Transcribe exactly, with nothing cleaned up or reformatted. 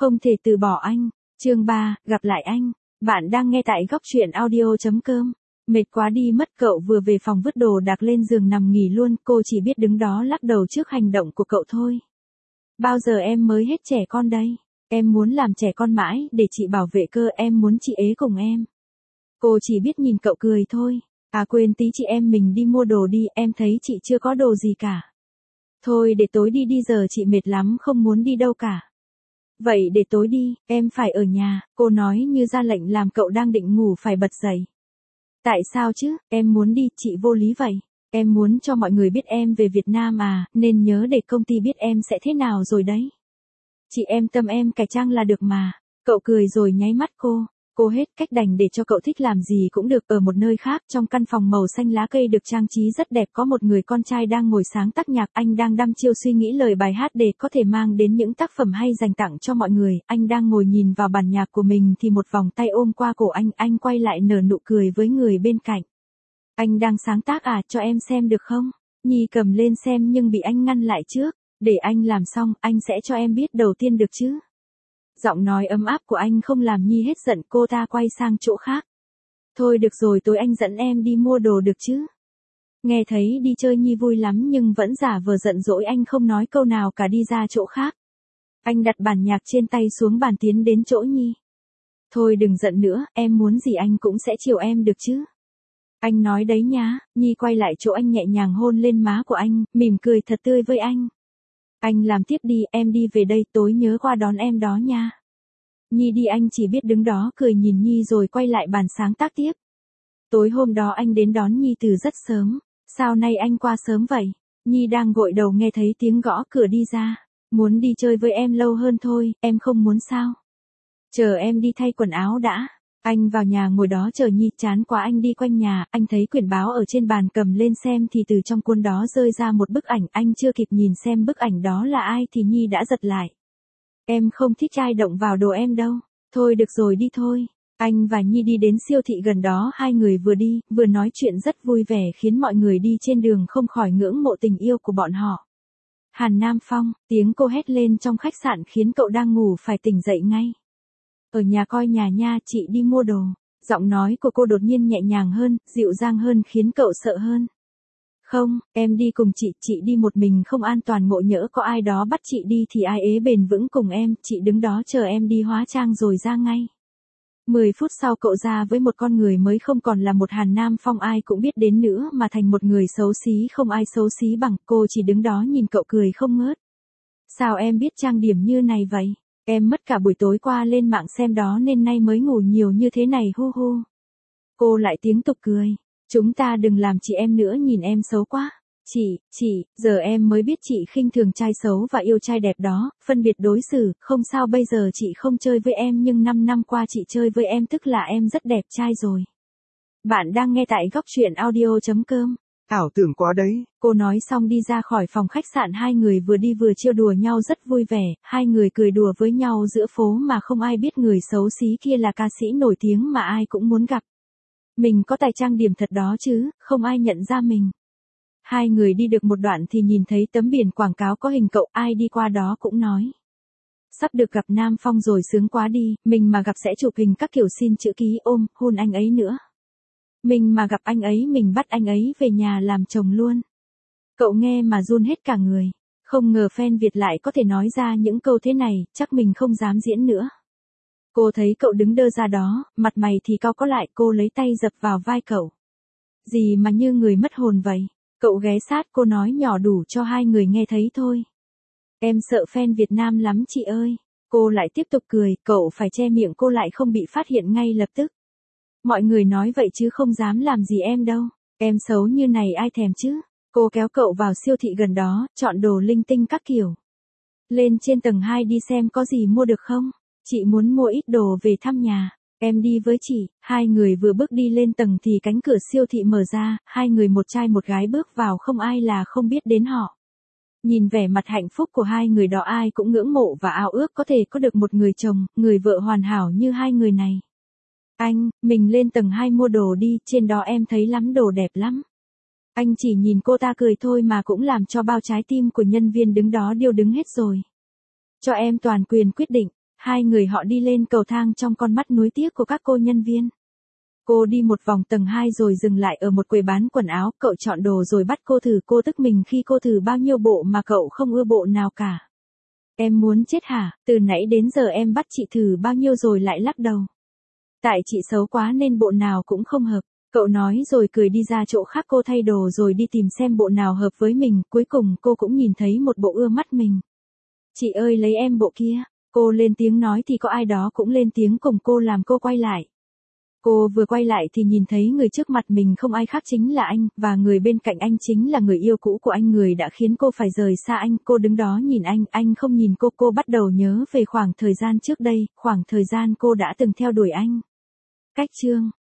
Không thể từ bỏ anh. Chương ba, gặp lại anh. Bạn đang nghe tại góc truyện audio chấm com. Mệt quá đi mất, cậu vừa về phòng vứt đồ đạc lên giường nằm nghỉ luôn, cô chỉ biết đứng đó lắc đầu trước hành động của cậu thôi. Bao giờ em mới hết trẻ con đây? Em muốn làm trẻ con mãi, để chị bảo vệ cơ, em muốn chị ế cùng em. Cô chỉ biết nhìn cậu cười thôi. À quên, tí chị em mình đi mua đồ đi, em thấy chị chưa có đồ gì cả. Thôi để tối đi đi, giờ chị mệt lắm không muốn đi đâu cả. Vậy để tối đi, em phải ở nhà, cô nói như ra lệnh làm cậu đang định ngủ phải bật dậy. Tại sao chứ, em muốn đi, chị vô lý vậy. Em muốn cho mọi người biết em về Việt Nam à, nên nhớ để công ty biết em sẽ thế nào rồi đấy. Chị em tâm em cải trang là được mà. Cậu cười rồi nháy mắt cô. Cô hết cách đành để cho cậu thích làm gì cũng được. Ở một nơi khác, trong căn phòng màu xanh lá cây được trang trí rất đẹp, có một người con trai đang ngồi sáng tác nhạc. Anh đang đăm chiêu suy nghĩ lời bài hát để có thể mang đến những tác phẩm hay dành tặng cho mọi người. Anh đang ngồi nhìn vào bản nhạc của mình thì một vòng tay ôm qua cổ anh. Anh quay lại nở nụ cười với người bên cạnh. Anh đang sáng tác à, cho em xem được không? Nhi cầm lên xem nhưng bị anh ngăn lại trước. Để anh làm xong, anh sẽ cho em biết đầu tiên được chứ? Giọng nói ấm áp của anh không làm Nhi hết giận, cô ta quay sang chỗ khác. Thôi được rồi, tối anh dẫn em đi mua đồ được chứ? Nghe thấy đi chơi Nhi vui lắm nhưng vẫn giả vờ giận dỗi, anh không nói câu nào cả đi ra chỗ khác. Anh đặt bản nhạc trên tay xuống bàn tiến đến chỗ Nhi. Thôi đừng giận nữa, em muốn gì anh cũng sẽ chiều em được chứ? Anh nói đấy nhá. Nhi quay lại chỗ anh nhẹ nhàng hôn lên má của anh, mỉm cười thật tươi với anh. Anh làm tiếp đi, em đi về đây, tối nhớ qua đón em đó nha. Nhi đi, anh chỉ biết đứng đó cười nhìn Nhi rồi quay lại bàn sáng tác tiếp. Tối hôm đó anh đến đón Nhi từ rất sớm. Sao nay anh qua sớm vậy? Nhi đang gội đầu nghe thấy tiếng gõ cửa đi ra. Muốn đi chơi với em lâu hơn thôi, em không muốn sao? Chờ em đi thay quần áo đã. Anh vào nhà ngồi đó chờ Nhi, chán quá anh đi quanh nhà, anh thấy quyển báo ở trên bàn cầm lên xem thì từ trong cuốn đó rơi ra một bức ảnh, anh chưa kịp nhìn xem bức ảnh đó là ai thì Nhi đã giật lại. Em không thích ai động vào đồ em đâu. Thôi được rồi đi thôi. Anh và Nhi đi đến siêu thị gần đó, hai người vừa đi, vừa nói chuyện rất vui vẻ khiến mọi người đi trên đường không khỏi ngưỡng mộ tình yêu của bọn họ. Hàn Nam Phong, tiếng cô hét lên trong khách sạn khiến cậu đang ngủ phải tỉnh dậy ngay. Ở nhà coi nhà nha, chị đi mua đồ. Giọng nói của cô đột nhiên nhẹ nhàng hơn, dịu dàng hơn khiến cậu sợ hơn. Không, em đi cùng chị, chị đi một mình không an toàn, ngộ nhỡ có ai đó bắt chị đi thì ai ế bền vững cùng em, chị đứng đó chờ em đi hóa trang rồi ra ngay. Mười phút sau cậu ra với một con người mới, không còn là một Hàn Nam Phong ai cũng biết đến nữa mà thành một người xấu xí không ai xấu xí bằng. Cô chỉ đứng đó nhìn cậu cười không ngớt. Sao em biết trang điểm như này vậy? Em mất cả buổi tối qua lên mạng xem đó nên nay mới ngủ nhiều như thế này hu hu. Cô lại tiếp tục cười. Chúng ta đừng làm chị em nữa, nhìn em xấu quá. Chị, chị, giờ em mới biết chị khinh thường trai xấu và yêu trai đẹp đó, phân biệt đối xử, không sao bây giờ chị không chơi với em nhưng năm năm qua chị chơi với em tức là em rất đẹp trai rồi. Bạn đang nghe tại góc truyện audio chấm com. Ảo tưởng quá đấy. Cô nói xong đi ra khỏi phòng khách sạn, hai người vừa đi vừa trêu đùa nhau rất vui vẻ, hai người cười đùa với nhau giữa phố mà không ai biết người xấu xí kia là ca sĩ nổi tiếng mà ai cũng muốn gặp. Mình có tài trang điểm thật đó chứ, không ai nhận ra mình. Hai người đi được một đoạn thì nhìn thấy tấm biển quảng cáo có hình cậu, ai đi qua đó cũng nói. Sắp được gặp Nam Phong rồi, sướng quá đi, mình mà gặp sẽ chụp hình các kiểu xin chữ ký ôm, hôn anh ấy nữa. Mình mà gặp anh ấy mình bắt anh ấy về nhà làm chồng luôn. Cậu nghe mà run hết cả người. Không ngờ fan Việt lại có thể nói ra những câu thế này, chắc mình không dám diễn nữa. Cô thấy cậu đứng đơ ra đó, mặt mày thì cau có lại, cô lấy tay dập vào vai cậu. Gì mà như người mất hồn vậy? Cậu ghé sát cô nói nhỏ đủ cho hai người nghe thấy thôi. Em sợ fan Việt Nam lắm chị ơi. Cô lại tiếp tục cười, cậu phải che miệng cô lại không bị phát hiện ngay lập tức. Mọi người nói vậy chứ không dám làm gì em đâu. Em xấu như này ai thèm chứ. Cô kéo cậu vào siêu thị gần đó, chọn đồ linh tinh các kiểu. Lên trên tầng hai đi xem có gì mua được không? Chị muốn mua ít đồ về thăm nhà. Em đi với chị. Hai người vừa bước đi lên tầng thì cánh cửa siêu thị mở ra, hai người một trai một gái bước vào, không ai là không biết đến họ. Nhìn vẻ mặt hạnh phúc của hai người đó ai cũng ngưỡng mộ và ao ước có thể có được một người chồng, người vợ hoàn hảo như hai người này. Anh, mình lên tầng hai mua đồ đi, trên đó em thấy lắm đồ đẹp lắm. Anh chỉ nhìn cô ta cười thôi mà cũng làm cho bao trái tim của nhân viên đứng đó điêu đứng hết rồi. Cho em toàn quyền quyết định. Hai người họ đi lên cầu thang trong con mắt nuối tiếc của các cô nhân viên. Cô đi một vòng tầng hai rồi dừng lại ở một quầy bán quần áo, cậu chọn đồ rồi bắt cô thử, cô tức mình khi cô thử bao nhiêu bộ mà cậu không ưa bộ nào cả. Em muốn chết hả, từ nãy đến giờ em bắt chị thử bao nhiêu rồi lại lắc đầu. Tại chị xấu quá nên bộ nào cũng không hợp, cậu nói rồi cười đi ra chỗ khác, cô thay đồ rồi đi tìm xem bộ nào hợp với mình, cuối cùng cô cũng nhìn thấy một bộ ưa mắt mình. Chị ơi lấy em bộ kia, cô lên tiếng nói thì có ai đó cũng lên tiếng cùng cô làm cô quay lại. Cô vừa quay lại thì nhìn thấy người trước mặt mình không ai khác chính là anh, và người bên cạnh anh chính là người yêu cũ của anh, người đã khiến cô phải rời xa anh. Cô đứng đó nhìn anh, anh không nhìn cô, cô bắt đầu nhớ về khoảng thời gian trước đây, khoảng thời gian cô đã từng theo đuổi anh. Cách chương